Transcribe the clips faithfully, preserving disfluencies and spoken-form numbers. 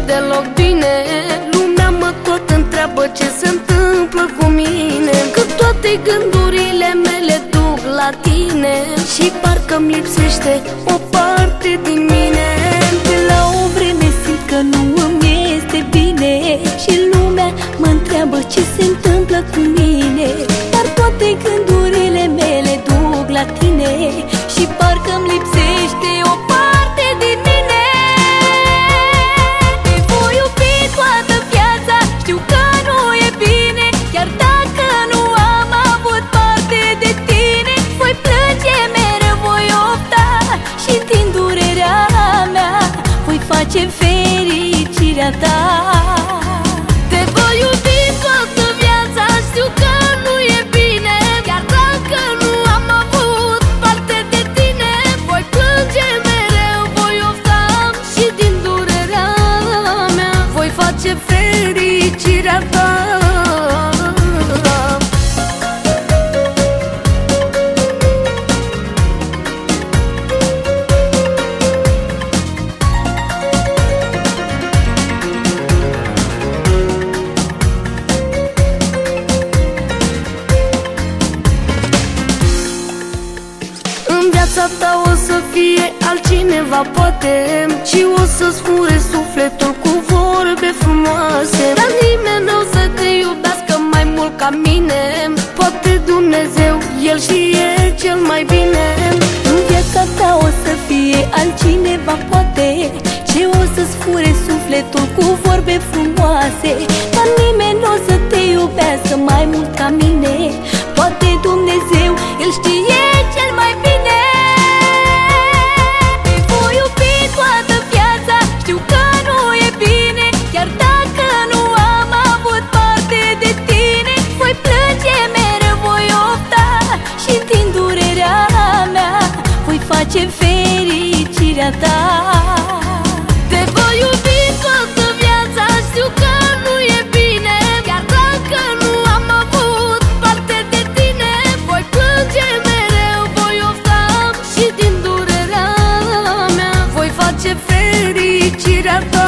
deloc bine. Lumea mă tot întreabă ce se întâmplă cu mine, că toate gândurile mele duc la tine și parcă-mi lipsește o parte din mine. De la o vreme simt că nu îmi este bine și lumea mă întreabă ce se întâmplă cu mine, dar toate gândurile mele duc la tine și parcă-mi lipsește o parte din mine. Te voi iubi toată viața, știu că nu e bine, chiar dacă nu am avut parte de tine. Voi plânge mereu, voi opta și din durerea mea voi face fericirea ta. Te voi iubi toată viața, știu că nu e bine, chiar dacă nu am avut parte de tine. Voi plânge mereu, voi ofta și din durerea mea voi face fericirea ta. În viața ta o să fie altcineva, poate, și o să-ți fure sufletul cu vorbe frumoase, dar nimeni nu o să te iubească mai mult ca mine. Poate Dumnezeu, El știe cel mai bine. În viața ta o să fie altcineva, poate, ce o să-ți fure sufletul cu vorbe frumoase, dar nimeni nu o să te iubească mai mult ca mine. Poate Dumnezeu, El știe cel mai bine. Te voi iubi toată viața, știu că nu e bine, chiar dacă nu am avut parte de tine. Voi plânge mereu, voi opta și din durerea mea voi face fericirea ta. Te voi iubi toată viața, știu că nu e bine, chiar dacă nu am avut parte de tine. Voi plânge mereu, voi ofta și din durerea mea voi face fericirea ta.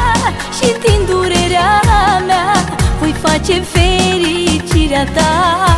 Face fericirea ta.